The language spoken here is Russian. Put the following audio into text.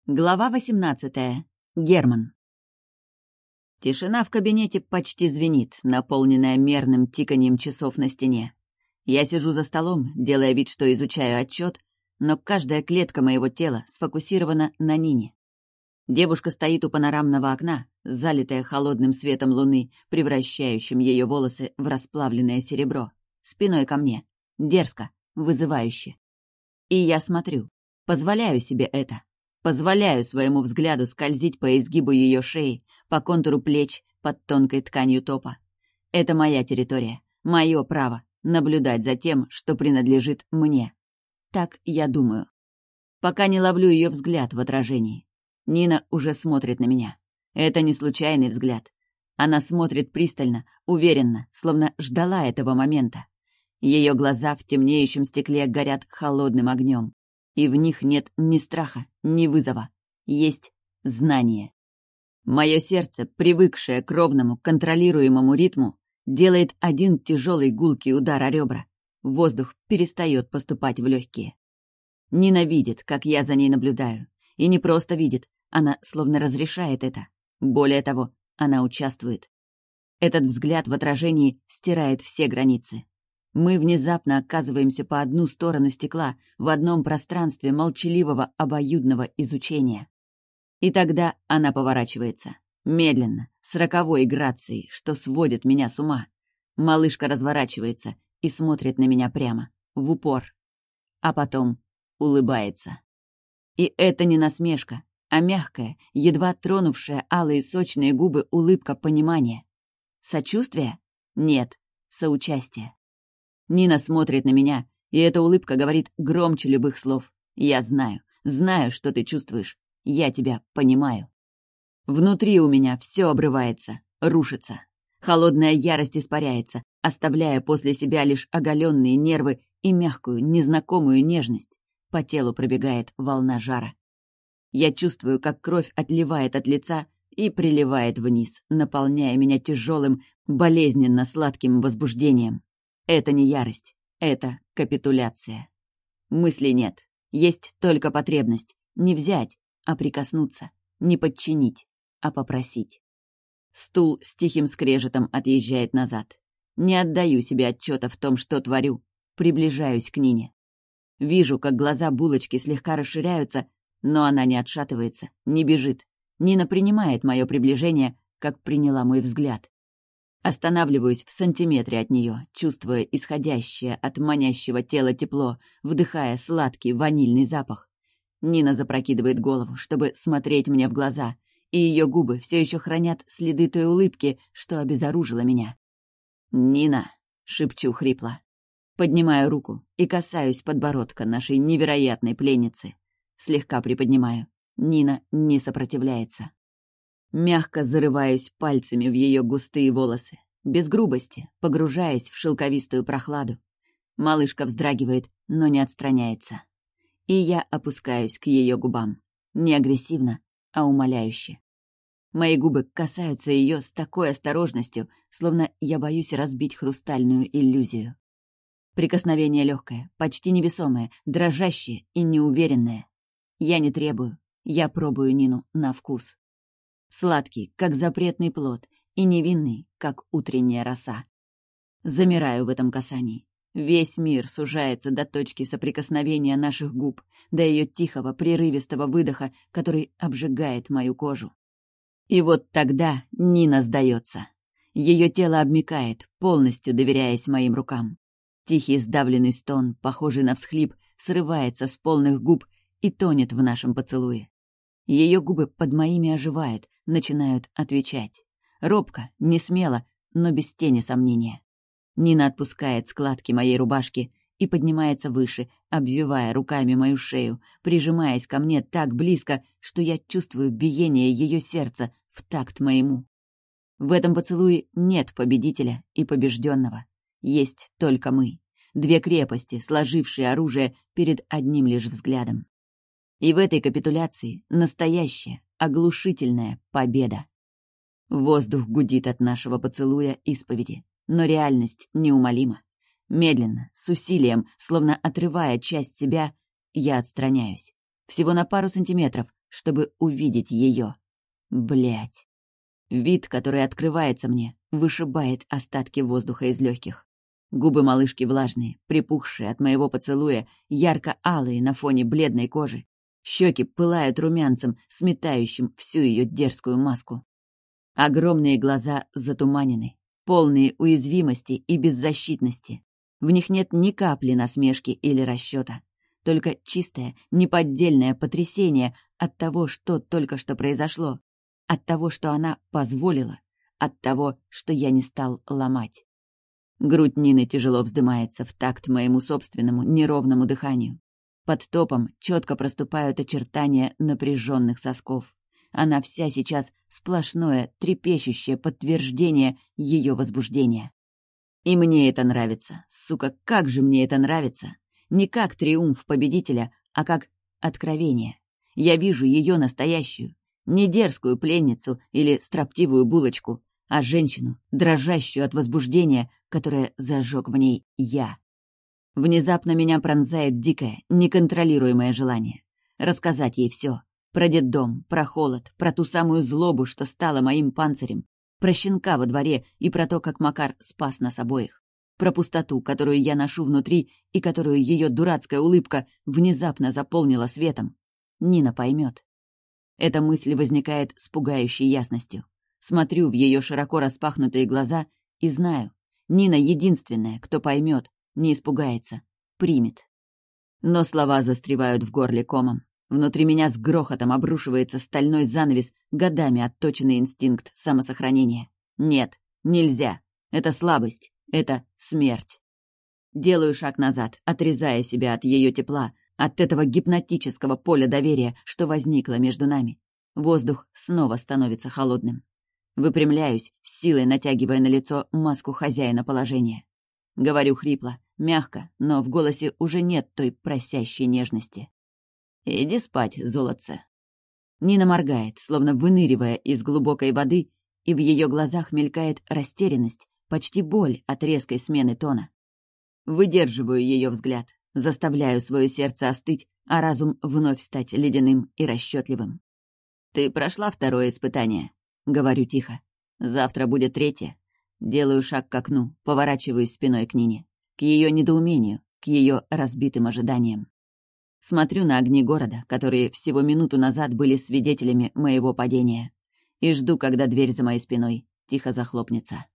Глава 18. Герман. Тишина в кабинете почти звенит, наполненная мерным тиканьем часов на стене. Я сижу за столом, делая вид, что изучаю отчет, но каждая клетка моего тела сфокусирована на Нине. Девушка стоит у панорамного окна, залитая холодным светом луны, превращающим ее волосы в расплавленное серебро, спиной ко мне, дерзко, вызывающе. И я смотрю, позволяю себе это. Позволяю своему взгляду скользить по изгибу ее шеи, по контуру плеч, под тонкой тканью топа. Это моя территория, мое право наблюдать за тем, что принадлежит мне. Так я думаю. Пока не ловлю ее взгляд в отражении. Нина уже смотрит на меня. Это не случайный взгляд. Она смотрит пристально, уверенно, словно ждала этого момента. Ее глаза в темнеющем стекле горят холодным огнем. И в них нет ни страха, ни вызова. Есть знание. Мое сердце, привыкшее к ровному, контролируемому ритму, делает один тяжелый гулкий удар о ребра. Воздух перестает поступать в легкие. Нина видит, как я за ней наблюдаю. И не просто видит, она словно разрешает это. Более того, она участвует. Этот взгляд в отражении стирает все границы. Мы внезапно оказываемся по одну сторону стекла в одном пространстве молчаливого обоюдного изучения. И тогда она поворачивается. Медленно, с роковой грацией, что сводит меня с ума. Малышка разворачивается и смотрит на меня прямо, в упор. А потом улыбается. И это не насмешка, а мягкая, едва тронувшая алые сочные губы улыбка понимания. Сочувствие? Нет, соучастие. Нина смотрит на меня, и эта улыбка говорит громче любых слов. Я знаю, что ты чувствуешь. Я тебя понимаю. Внутри у меня все обрывается, рушится. Холодная ярость испаряется, оставляя после себя лишь оголенные нервы и мягкую, незнакомую нежность. По телу пробегает волна жара. Я чувствую, как кровь отливает от лица и приливает вниз, наполняя меня тяжелым, болезненно сладким возбуждением. Это не ярость, это капитуляция. Мыслей нет, есть только потребность. Не взять, а прикоснуться, не подчинить, а попросить. Стул с тихим скрежетом отъезжает назад. Не отдаю себе отчета в том, что творю. Приближаюсь к Нине. Вижу, как глаза булочки слегка расширяются, но она не отшатывается, не бежит. Нина принимает мое приближение, как приняла мой взгляд. Останавливаюсь в сантиметре от нее, чувствуя исходящее от манящего тела тепло, вдыхая сладкий ванильный запах. Нина запрокидывает голову, чтобы смотреть мне в глаза, и ее губы все еще хранят следы той улыбки, что обезоружила меня. «Нина!» — шепчу хрипло. Поднимаю руку и касаюсь подбородка нашей невероятной пленницы. Слегка приподнимаю. Нина не сопротивляется. Мягко зарываюсь пальцами в ее густые волосы, без грубости, погружаясь в шелковистую прохладу. Малышка вздрагивает, но не отстраняется. И я опускаюсь к ее губам. Не агрессивно, а умоляюще. Мои губы касаются ее с такой осторожностью, словно я боюсь разбить хрустальную иллюзию. Прикосновение легкое, почти невесомое, дрожащее и неуверенное. Я не требую, я пробую Нину на вкус. Сладкий, как запретный плод, и невинный, как утренняя роса. Замираю в этом касании. Весь мир сужается до точки соприкосновения наших губ, до ее тихого, прерывистого выдоха, который обжигает мою кожу. И вот тогда Нина сдается. Ее тело обмякает, полностью доверяясь моим рукам. Тихий сдавленный стон, похожий на всхлип, срывается с полных губ и тонет в нашем поцелуе. Ее губы под моими оживают, начинают отвечать. Робко, несмело, но без тени сомнения. Нина отпускает складки моей рубашки и поднимается выше, обвивая руками мою шею, прижимаясь ко мне так близко, что я чувствую биение ее сердца в такт моему. В этом поцелуе нет победителя и побежденного. Есть только мы. Две крепости, сложившие оружие перед одним лишь взглядом. И в этой капитуляции настоящая, оглушительная победа. Воздух гудит от нашего поцелуя исповеди, но реальность неумолима. Медленно, с усилием, словно отрывая часть себя, я отстраняюсь. Всего на пару сантиметров, чтобы увидеть ее. Блять. Вид, который открывается мне, вышибает остатки воздуха из легких. Губы малышки влажные, припухшие от моего поцелуя, ярко-алые на фоне бледной кожи. Щеки пылают румянцем, сметающим всю ее дерзкую маску. Огромные глаза затуманены, полные уязвимости и беззащитности. В них нет ни капли насмешки или расчета, только чистое, неподдельное потрясение от того, что только что произошло, от того, что она позволила, от того, что я не стал ломать. Грудь Нины тяжело вздымается в такт моему собственному неровному дыханию. Под топом четко проступают очертания напряженных сосков. Она вся сейчас сплошное, трепещущее подтверждение ее возбуждения. И мне это нравится. Сука, как же мне это нравится! Не как триумф победителя, а как откровение. Я вижу ее настоящую. Не дерзкую пленницу или строптивую булочку, а женщину, дрожащую от возбуждения, которое зажег в ней я. Внезапно меня пронзает дикое, неконтролируемое желание. Рассказать ей все. Про детдом, про холод, про ту самую злобу, что стала моим панцирем. Про щенка во дворе и про то, как Макар спас нас обоих. Про пустоту, которую я ношу внутри и которую ее дурацкая улыбка внезапно заполнила светом. Нина поймет. Эта мысль возникает с пугающей ясностью. Смотрю в ее широко распахнутые глаза и знаю, Нина единственная, кто поймет, не испугается, примет. Но слова застревают в горле комом. Внутри меня с грохотом обрушивается стальной занавес, годами отточенный инстинкт самосохранения. Нет, нельзя. Это слабость. Это смерть. Делаю шаг назад, отрезая себя от ее тепла, от этого гипнотического поля доверия, что возникло между нами. Воздух снова становится холодным. Выпрямляюсь, с силой натягивая на лицо маску хозяина положения. Говорю хрипло, мягко, но в голосе уже нет той просящей нежности. «Иди спать, золотце». Нина моргает, словно выныривая из глубокой воды, и в ее глазах мелькает растерянность, почти боль от резкой смены тона. Выдерживаю ее взгляд, заставляю свое сердце остыть, а разум вновь стать ледяным и расчетливым. «Ты прошла второе испытание», — говорю тихо. «Завтра будет третье». Делаю шаг к окну, поворачиваюсь спиной к Нине, к ее недоумению, к ее разбитым ожиданиям. Смотрю на огни города, которые всего минуту назад были свидетелями моего падения, и жду, когда дверь за моей спиной тихо захлопнется.